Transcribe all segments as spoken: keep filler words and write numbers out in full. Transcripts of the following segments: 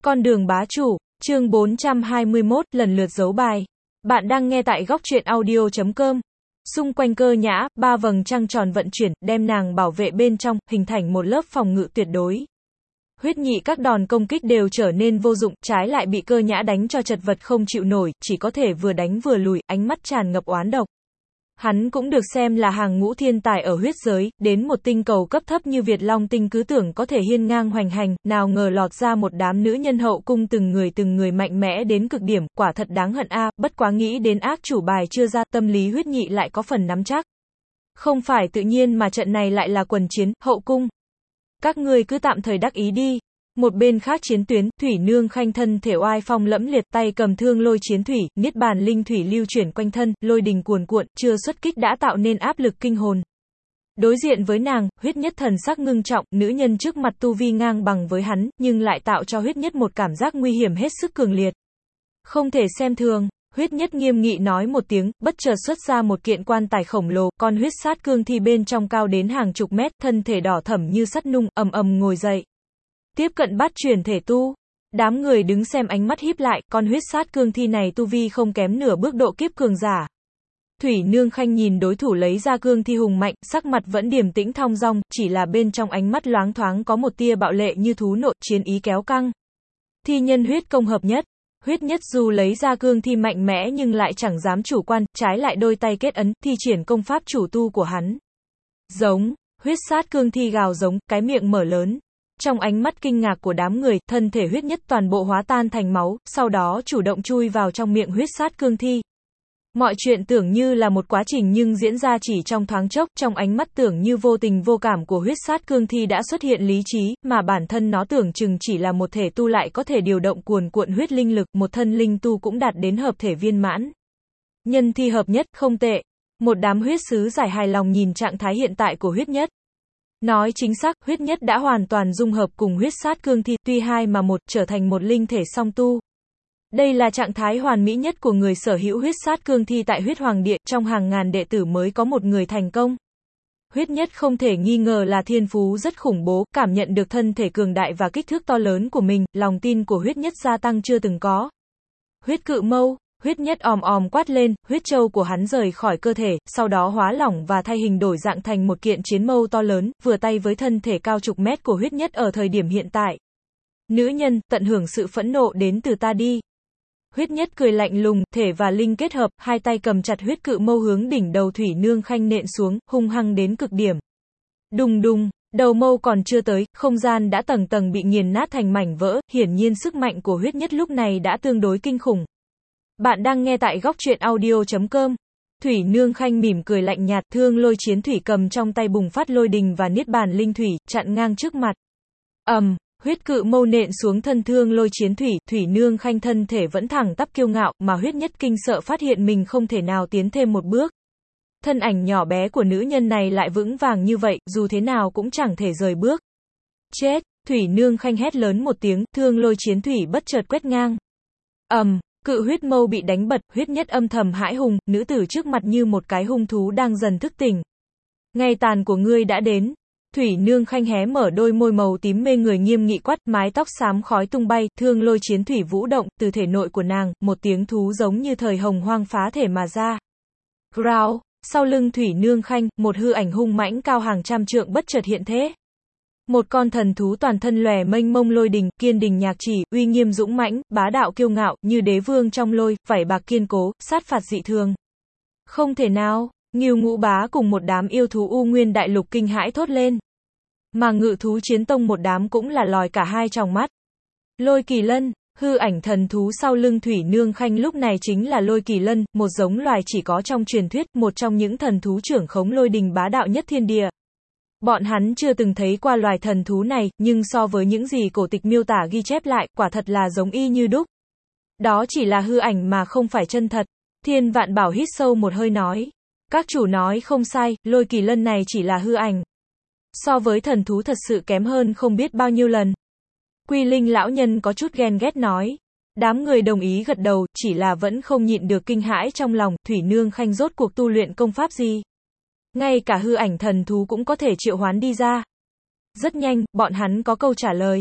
Con đường bá chủ, chương bốn trăm hai mươi mốt, lần lượt giấu bài. Bạn đang nghe tại góc truyện audio chấm com. Xung quanh Cơ Nhã, ba vầng trăng tròn vận chuyển, đem nàng bảo vệ bên trong, hình thành một lớp phòng ngự tuyệt đối. Huyết Nhị các đòn công kích đều trở nên vô dụng, trái lại bị Cơ Nhã đánh cho chật vật không chịu nổi, chỉ có thể vừa đánh vừa lùi, ánh mắt tràn ngập oán độc. Hắn cũng được xem là hàng ngũ thiên tài ở huyết giới, đến một tinh cầu cấp thấp như Việt Long tinh cứ tưởng có thể hiên ngang hoành hành, nào ngờ lọt ra một đám nữ nhân hậu cung từng người từng người mạnh mẽ đến cực điểm, quả thật đáng hận a, bất quá nghĩ đến ác chủ bài chưa ra, tâm lý Huyết Nhị lại có phần nắm chắc. Không phải tự nhiên mà trận này lại là quần chiến, hậu cung. Các ngươi cứ tạm thời đắc ý đi. Một bên khác chiến tuyến, Thủy Nương Khanh thân thể oai phong lẫm liệt, tay cầm thương lôi chiến thủy, niết bàn linh thủy lưu chuyển quanh thân, lôi đình cuồn cuộn, chưa xuất kích đã tạo nên áp lực kinh hồn. Đối diện với nàng, Huyết Nhất thần sắc ngưng trọng, nữ nhân trước mặt tu vi ngang bằng với hắn, nhưng lại tạo cho Huyết Nhất một cảm giác nguy hiểm hết sức cường liệt. Không thể xem thường. Huyết Nhất nghiêm nghị nói một tiếng, bất chợt xuất ra một kiện quan tài khổng lồ, con huyết sát cương thi bên trong cao đến hàng chục mét, thân thể đỏ thẫm như sắt nung, ầm ầm ngồi dậy. Tiếp cận bát truyền thể tu. Đám người đứng xem ánh mắt híp lại, con huyết sát cương thi này tu vi không kém nửa bước độ kiếp cường giả. Thủy Nương Khanh nhìn đối thủ lấy ra cương thi hùng mạnh, sắc mặt vẫn điềm tĩnh thong dong, chỉ là bên trong ánh mắt loáng thoáng có một tia bạo lệ như thú nộ, chiến ý kéo căng. Thi nhân huyết công hợp nhất. Huyết Nhất dù lấy ra cương thi mạnh mẽ nhưng lại chẳng dám chủ quan, trái lại đôi tay kết ấn, thi triển công pháp chủ tu của hắn. Giống, huyết sát cương thi gào giống, cái miệng mở lớn. Trong ánh mắt kinh ngạc của đám người, thân thể Huyết Nhất toàn bộ hóa tan thành máu, sau đó chủ động chui vào trong miệng huyết sát cương thi. Mọi chuyện tưởng như là một quá trình nhưng diễn ra chỉ trong thoáng chốc, trong ánh mắt tưởng như vô tình vô cảm của huyết sát cương thi đã xuất hiện lý trí, mà bản thân nó tưởng chừng chỉ là một thể tu lại có thể điều động cuồn cuộn huyết linh lực, một thân linh tu cũng đạt đến hợp thể viên mãn. Nhân thi hợp nhất, không tệ. Một đám huyết sứ giải hài lòng nhìn trạng thái hiện tại của Huyết Nhất. Nói chính xác, Huyết Nhất đã hoàn toàn dung hợp cùng huyết sát cương thi, tuy hai mà một, trở thành một linh thể song tu. Đây là trạng thái hoàn mỹ nhất của người sở hữu huyết sát cương thi tại Huyết Hoàng Điện, trong hàng ngàn đệ tử mới có một người thành công. Huyết Nhất không thể nghi ngờ là thiên phú rất khủng bố, cảm nhận được thân thể cường đại và kích thước to lớn của mình, lòng tin của Huyết Nhất gia tăng chưa từng có. Huyết Cự Mâu. Huyết Nhất òm òm quát lên, huyết châu của hắn rời khỏi cơ thể, sau đó hóa lỏng và thay hình đổi dạng thành một kiện chiến mâu to lớn, vừa tay với thân thể cao chục mét của Huyết Nhất ở thời điểm hiện tại. Nữ nhân, tận hưởng sự phẫn nộ đến từ ta đi. Huyết Nhất cười lạnh lùng, thể và linh kết hợp, hai tay cầm chặt huyết cự mâu hướng đỉnh đầu Thủy Nương Khanh nện xuống, hung hăng đến cực điểm. Đùng đùng, đầu mâu còn chưa tới, không gian đã tầng tầng bị nghiền nát thành mảnh vỡ, hiển nhiên sức mạnh của Huyết Nhất lúc này đã tương đối kinh khủng. Bạn đang nghe tại góc truyện audio chấm com. Thủy Nương Khanh mỉm cười lạnh nhạt, thương lôi chiến thủy cầm trong tay bùng phát lôi đình và niết bàn linh thủy, chặn ngang trước mặt. ầm, um, huyết cự mâu nện xuống thân thương lôi chiến thủy, Thủy Nương Khanh thân thể vẫn thẳng tắp kiêu ngạo, mà Huyết Nhất kinh sợ phát hiện mình không thể nào tiến thêm một bước. Thân ảnh nhỏ bé của nữ nhân này lại vững vàng như vậy, dù thế nào cũng chẳng thể rời bước. Chết, Thủy Nương Khanh hét lớn một tiếng, thương lôi chiến thủy bất chợt quét ngang. ầm, um, cự huyết mâu bị đánh bật, Huyết Nhất âm thầm hãi hùng, nữ tử trước mặt như một cái hung thú đang dần thức tỉnh. Ngày tàn của ngươi đã đến. Thủy Nương Khanh hé mở đôi môi màu tím mê người nghiêm nghị quát, mái tóc xám khói tung bay, thương lôi chiến thủy vũ động, từ thể nội của nàng, một tiếng thú giống như thời hồng hoang phá thể mà ra. Growl, sau lưng Thủy Nương Khanh, một hư ảnh hung mãnh cao hàng trăm trượng bất chợt hiện thế. Một con thần thú toàn thân lòe mênh mông lôi đình, kiên đình nhạc chỉ, uy nghiêm dũng mãnh, bá đạo kiêu ngạo, như đế vương trong lôi, vảy bạc kiên cố, sát phạt dị thường. Không thể nào, Ngưu Ngũ Bá cùng một đám yêu thú U Nguyên Đại Lục kinh hãi thốt lên. Mà Ngự thú Chiến Tông một đám cũng là lòi cả hai tròng mắt. Lôi Kỳ Lân, hư ảnh thần thú sau lưng Thủy Nương Khanh lúc này chính là Lôi Kỳ Lân, một giống loài chỉ có trong truyền thuyết, một trong những thần thú trưởng khống lôi đình bá đạo nhất thiên địa. Bọn hắn chưa từng thấy qua loài thần thú này, nhưng so với những gì cổ tịch miêu tả ghi chép lại, quả thật là giống y như đúc. Đó chỉ là hư ảnh mà không phải chân thật. Thiên Vạn Bảo hít sâu một hơi nói. Các chủ nói không sai, Lôi Kỳ Lân này chỉ là hư ảnh. So với thần thú thật sự kém hơn không biết bao nhiêu lần. Quy Linh lão nhân có chút ghen ghét nói. Đám người đồng ý gật đầu, chỉ là vẫn không nhịn được kinh hãi trong lòng, Thủy Nương Khanh rốt cuộc tu luyện công pháp gì. Ngay cả hư ảnh thần thú cũng có thể triệu hoán đi ra. Rất nhanh, bọn hắn có câu trả lời.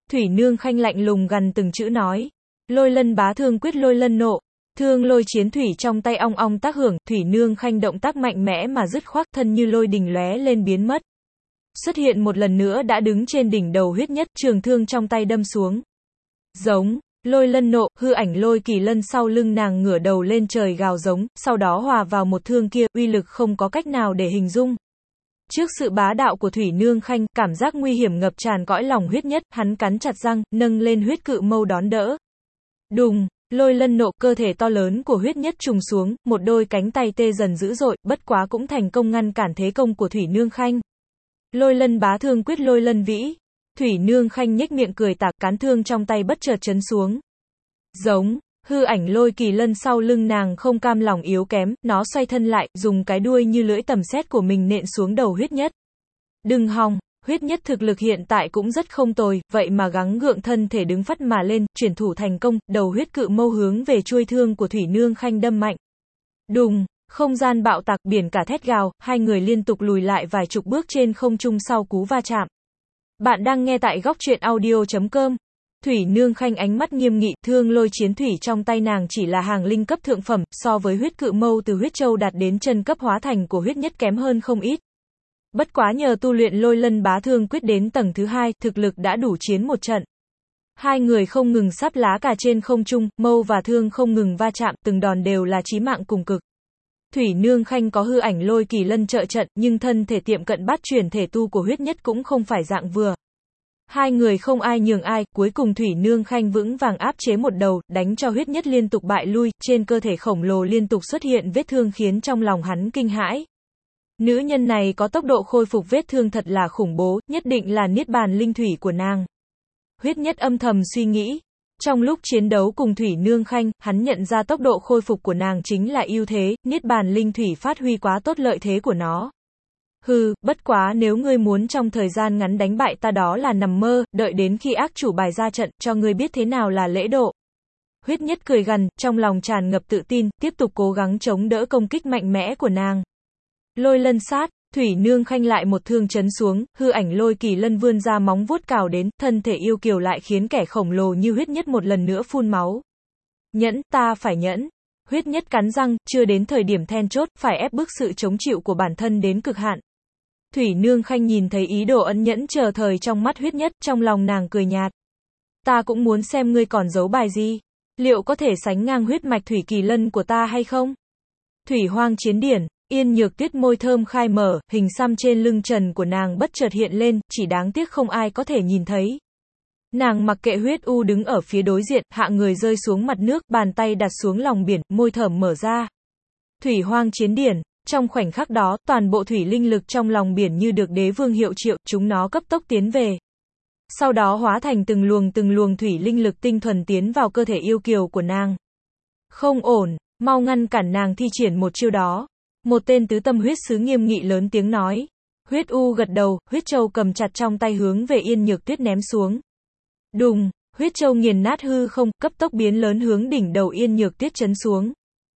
Thủy Nương Khanh lạnh lùng gằn từng chữ nói. Lôi lân bá thương quyết lôi lân nộ. Thương lôi chiến thủy trong tay ong ong tác hưởng, Thủy Nương Khanh động tác mạnh mẽ mà dứt khoát, thân như lôi đình lóe lên biến mất. Xuất hiện một lần nữa đã đứng trên đỉnh đầu Huyết Nhất, trường thương trong tay đâm xuống. Giống, lôi lân nộ, hư ảnh lôi kỳ lân sau lưng nàng ngửa đầu lên trời gào giống, sau đó hòa vào một thương kia, uy lực không có cách nào để hình dung. Trước sự bá đạo của Thủy Nương Khanh, cảm giác nguy hiểm ngập tràn cõi lòng Huyết Nhất, hắn cắn chặt răng, nâng lên huyết cự mâu đón đỡ. Đùng, lôi lân nộ, cơ thể to lớn của Huyết Nhất trùng xuống, một đôi cánh tay tê dần dữ dội, bất quá cũng thành công ngăn cản thế công của Thủy Nương Khanh. Lôi lân bá thương quyết lôi lân vĩ. Thủy Nương Khanh nhếch miệng cười tạc, cán thương trong tay bất chợt chấn xuống. Giống, hư ảnh lôi kỳ lân sau lưng nàng không cam lòng yếu kém, nó xoay thân lại, dùng cái đuôi như lưỡi tầm sét của mình nện xuống đầu Huyết Nhất. Đừng hòng, Huyết Nhất thực lực hiện tại cũng rất không tồi, vậy mà gắng gượng thân thể đứng phắt mà lên, chuyển thủ thành công, đầu huyết cự mâu hướng về chuôi thương của Thủy Nương Khanh đâm mạnh. Đùng, không gian bạo tạc, biển cả thét gào, hai người liên tục lùi lại vài chục bước trên không trung sau cú va chạm. Bạn đang nghe tại góc truyện audio chấm com. Thủy Nương Khanh ánh mắt nghiêm nghị, thương lôi chiến thủy trong tay nàng chỉ là hàng linh cấp thượng phẩm, so với huyết cự mâu từ huyết châu đạt đến chân cấp hóa thành của Huyết Nhất kém hơn không ít. Bất quá nhờ tu luyện lôi lân bá thương quyết đến tầng thứ hai, thực lực đã đủ chiến một trận. Hai người không ngừng sáp lá cả trên không trung, mâu và thương không ngừng va chạm, từng đòn đều là chí mạng cùng cực. Thủy Nương Khanh có hư ảnh lôi kỳ lân trợ trận, nhưng thân thể tiệm cận bát chuyển thể tu của Huyết Nhất cũng không phải dạng vừa. Hai người không ai nhường ai, cuối cùng Thủy Nương Khanh vững vàng áp chế một đầu, đánh cho Huyết Nhất liên tục bại lui, trên cơ thể khổng lồ liên tục xuất hiện vết thương khiến trong lòng hắn kinh hãi. Nữ nhân này có tốc độ khôi phục vết thương thật là khủng bố, nhất định là niết bàn linh thủy của nàng. Huyết Nhất âm thầm suy nghĩ. Trong lúc chiến đấu cùng Thủy Nương Khanh, hắn nhận ra tốc độ khôi phục của nàng chính là ưu thế, niết bàn linh thủy phát huy quá tốt lợi thế của nó. Hừ, bất quá nếu ngươi muốn trong thời gian ngắn đánh bại ta đó là nằm mơ, đợi đến khi ác chủ bài ra trận, cho ngươi biết thế nào là lễ độ. Huyết Nhất cười gằn, trong lòng tràn ngập tự tin, tiếp tục cố gắng chống đỡ công kích mạnh mẽ của nàng. Lôi lân sát, Thủy Nương Khanh lại một thương chấn xuống, hư ảnh lôi kỳ lân vươn ra móng vuốt cào đến, thân thể yêu kiều lại khiến kẻ khổng lồ như Huyết Nhất một lần nữa phun máu. Nhẫn, ta phải nhẫn. Huyết Nhất cắn răng, chưa đến thời điểm then chốt, phải ép bức sự chống chịu của bản thân đến cực hạn. Thủy Nương Khanh nhìn thấy ý đồ ẩn nhẫn chờ thời trong mắt Huyết Nhất, trong lòng nàng cười nhạt. Ta cũng muốn xem ngươi còn giấu bài gì. Liệu có thể sánh ngang huyết mạch thủy kỳ lân của ta hay không? Thủy hoang chiến điển. Yên Nhược Tuyết môi thơm khai mở, hình xăm trên lưng trần của nàng bất chợt hiện lên, chỉ đáng tiếc không ai có thể nhìn thấy. Nàng mặc kệ Huyết U đứng ở phía đối diện, hạ người rơi xuống mặt nước, bàn tay đặt xuống lòng biển, môi thơm mở ra. Thủy hoang chiến điển. Trong khoảnh khắc đó, toàn bộ thủy linh lực trong lòng biển như được đế vương hiệu triệu, chúng nó cấp tốc tiến về. Sau đó hóa thành từng luồng từng luồng thủy linh lực tinh thuần tiến vào cơ thể yêu kiều của nàng. Không ổn, mau ngăn cản nàng thi triển một chiêu đó. Một tên tứ tâm huyết sứ nghiêm nghị lớn tiếng nói. Huyết U gật đầu, huyết châu cầm chặt trong tay hướng về Yên Nhược Tuyết ném xuống. Đùng, huyết châu nghiền nát hư không, cấp tốc biến lớn hướng đỉnh đầu Yên Nhược Tuyết chấn xuống.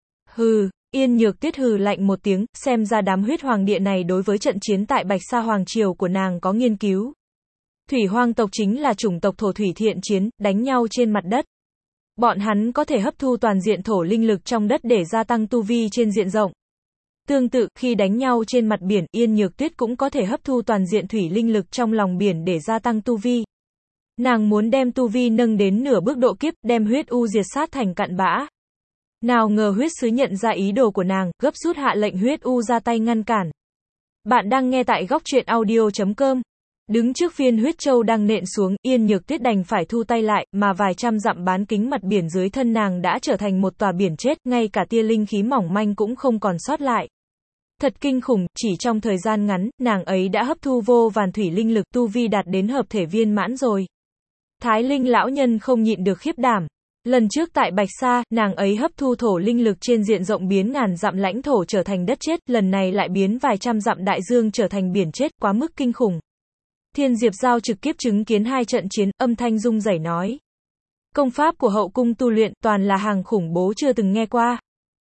Hừ, Yên Nhược Tuyết hừ lạnh một tiếng, xem ra đám huyết hoàng địa này đối với trận chiến tại Bạch Sa Hoàng Triều của nàng có nghiên cứu. Thủy hoang tộc chính là chủng tộc thổ thủy thiện chiến, đánh nhau trên mặt đất. Bọn hắn có thể hấp thu toàn diện thổ linh lực trong đất để gia tăng tu vi trên diện rộng. Tương tự, khi đánh nhau trên mặt biển, Yên Nhược Tuyết cũng có thể hấp thu toàn diện thủy linh lực trong lòng biển để gia tăng tu vi. Nàng muốn đem tu vi nâng đến nửa bước độ kiếp, đem huyết u diệt sát thành cặn bã. Nào ngờ huyết sứ nhận ra ý đồ của nàng, gấp rút hạ lệnh huyết u ra tay ngăn cản. Bạn đang nghe tại góc truyện audio chấm com. Đứng trước viên huyết châu đang nện xuống, Yên Nhược Tuyết đành phải thu tay lại, mà vài trăm dặm bán kính mặt biển dưới thân nàng đã trở thành một tòa biển chết, ngay cả tia linh khí mỏng manh cũng không còn sót lại. Thật kinh khủng, chỉ trong thời gian ngắn, nàng ấy đã hấp thu vô vàn thủy linh lực, tu vi đạt đến hợp thể viên mãn rồi. Thái Linh lão nhân không nhịn được khiếp đảm. Lần trước tại Bạch Sa, nàng ấy hấp thu thổ linh lực trên diện rộng biến ngàn dặm lãnh thổ trở thành đất chết, lần này lại biến vài trăm dặm đại dương trở thành biển chết, quá mức kinh khủng. Thiên Diệp Giao trực tiếp chứng kiến hai trận chiến, âm thanh rung rẩy nói. Công pháp của hậu cung tu luyện, toàn là hàng khủng bố chưa từng nghe qua.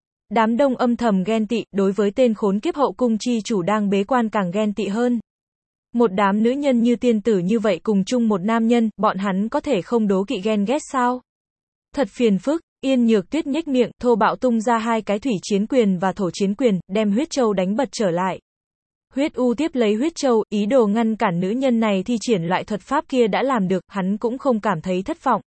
Đám đông âm thầm ghen tị, đối với tên khốn kiếp hậu cung chi chủ đang bế quan càng ghen tị hơn. Một đám nữ nhân như tiên tử như vậy cùng chung một nam nhân, bọn hắn có thể không đố kỵ ghen ghét sao? Thật phiền phức, Yên Nhược Tuyết nhếch miệng, thô bạo tung ra hai cái thủy chiến quyền và thổ chiến quyền, đem huyết châu đánh bật trở lại. Huyết U tiếp lấy huyết châu, ý đồ ngăn cản nữ nhân này thi triển loại thuật pháp kia đã làm được, hắn cũng không cảm thấy thất vọng.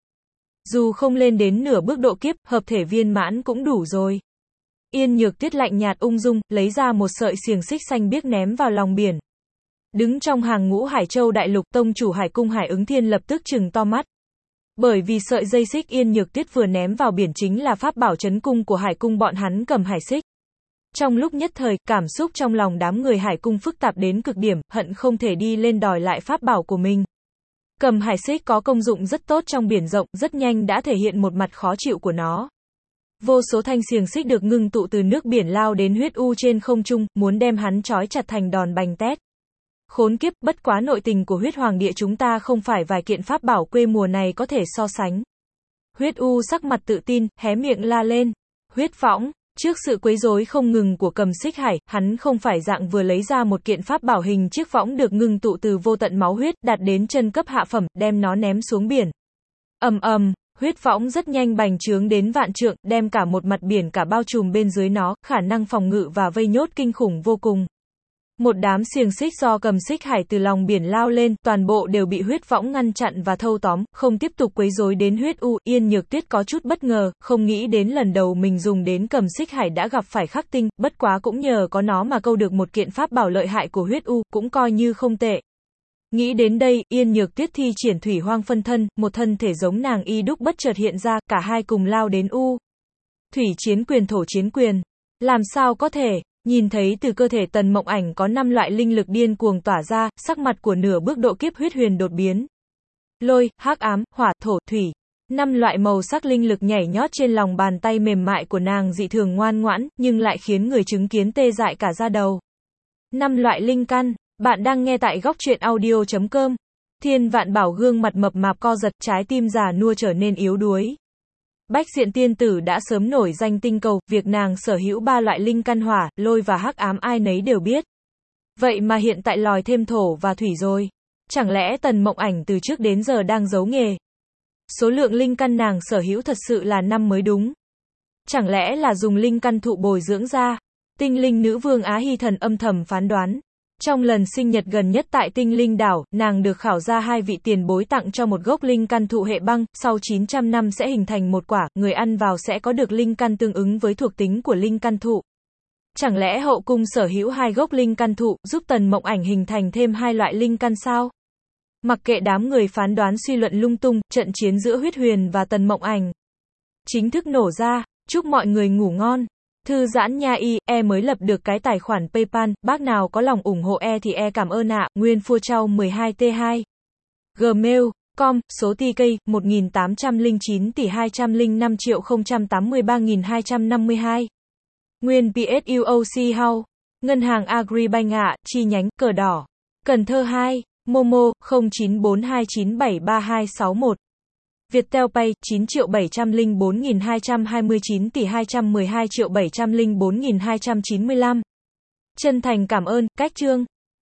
Dù không lên đến nửa bước độ kiếp, hợp thể viên mãn cũng đủ rồi. Yên Nhược Tuyết lạnh nhạt ung dung, lấy ra một sợi xiềng xích xanh biếc ném vào lòng biển. Đứng trong hàng ngũ Hải Châu đại lục, tông chủ Hải cung Hải Ứng Thiên lập tức trừng to mắt. Bởi vì sợi dây xích Yên Nhược Tuyết vừa ném vào biển chính là pháp bảo trấn cung của Hải cung bọn hắn cầm hải xích. Trong lúc nhất thời, cảm xúc trong lòng đám người Hải cung phức tạp đến cực điểm, hận không thể đi lên đòi lại pháp bảo của mình. Cầm hải xích có công dụng rất tốt trong biển rộng, rất nhanh đã thể hiện một mặt khó chịu của nó. Vô số thanh xiềng xích được ngưng tụ từ nước biển lao đến huyết U trên không trung, muốn đem hắn trói chặt thành đòn bành tét. Khốn kiếp, bất quá nội tình của huyết hoàng địa chúng ta không phải vài kiện pháp bảo quê mùa này có thể so sánh. Huyết U sắc mặt tự tin, hé miệng la lên. Huyết võng, trước sự quấy rối không ngừng của Cầm Xích Hải, hắn không phải dạng vừa lấy ra một kiện pháp bảo hình chiếc võng được ngưng tụ từ vô tận máu huyết, đạt đến chân cấp hạ phẩm, đem nó ném xuống biển. Ầm ầm, huyết võng rất nhanh bành trướng đến vạn trượng, đem cả một mặt biển cả bao trùm bên dưới nó, khả năng phòng ngự và vây nhốt kinh khủng vô cùng. Một đám xiềng xích do Cầm Xích Hải từ lòng biển lao lên, toàn bộ đều bị huyết võng ngăn chặn và thâu tóm, không tiếp tục quấy rối đến huyết U. Yên Nhược Tuyết có chút bất ngờ, không nghĩ đến lần đầu mình dùng đến Cầm Xích Hải đã gặp phải khắc tinh, bất quá cũng nhờ có nó mà câu được một kiện pháp bảo lợi hại của huyết U, cũng coi như không tệ. Nghĩ đến đây, Yên Nhược Tuyết thi triển thủy hoang phân thân, một thân thể giống nàng y đúc bất chợt hiện ra, cả hai cùng lao đến U. Thủy chiến quyền thổ chiến quyền. Làm sao có thể? Nhìn thấy từ cơ thể Tần Mộng Ảnh có năm loại linh lực điên cuồng tỏa ra, sắc mặt của nửa bước độ kiếp huyết huyền đột biến. Lôi, hắc ám, hỏa, thổ, thủy. Năm loại màu sắc linh lực nhảy nhót trên lòng bàn tay mềm mại của nàng dị thường ngoan ngoãn, nhưng lại khiến người chứng kiến tê dại cả da đầu. Năm loại linh căn, bạn đang nghe tại góc truyện audio chấm com. Thiên Vạn Bảo gương mặt mập mạp co giật, trái tim già nua trở nên yếu đuối. Bách Diện tiên tử đã sớm nổi danh tinh cầu, việc nàng sở hữu ba loại linh căn hỏa, lôi và hắc ám ai nấy đều biết. Vậy mà hiện tại lòi thêm thổ và thủy rồi. Chẳng lẽ Tần Mộng Ảnh từ trước đến giờ đang giấu nghề? Số lượng linh căn nàng sở hữu thật sự là năm mới đúng. Chẳng lẽ là dùng linh căn thụ bồi dưỡng ra? Tinh linh nữ vương Á Hy Thần âm thầm phán đoán. Trong lần sinh nhật gần nhất tại Tinh Linh Đảo, nàng được khảo ra hai vị tiền bối tặng cho một gốc linh căn thụ hệ băng, sau chín trăm năm sẽ hình thành một quả, người ăn vào sẽ có được linh căn tương ứng với thuộc tính của linh căn thụ. Chẳng lẽ hậu cung sở hữu hai gốc linh căn thụ, giúp Tần Mộng Ảnh hình thành thêm hai loại linh căn sao? Mặc kệ đám người phán đoán suy luận lung tung, trận chiến giữa huyết huyền và Tần Mộng Ảnh chính thức nổ ra, chúc mọi người ngủ ngon. Thư giãn nha y, e mới lập được cái tài khoản PayPal, bác nào có lòng ủng hộ e thì e cảm ơn ạ, Nguyên Phua Trau mười hai T hai. Gmail, com, số tê ca, một nghìn tám trăm lẻ chín tỷ hai trăm lẻ năm triệu không trăm tám mươi ba nghìn hai trăm năm mươi hai. Nguyên pê ét u ô xê House. Ngân hàng Agribank ạ, chi nhánh, Cờ Đỏ. Cần Thơ hai. Momo, không chín bốn hai chín bảy ba hai sáu một. Viettel Pay, chín triệu bảy trăm lẻ bốn nghìn hai trăm hai mươi chín tỷ hai trăm mười hai triệu bảy trăm lẻ bốn nghìn hai trăm chín mươi lăm. Chân thành cảm ơn, Cách Trương.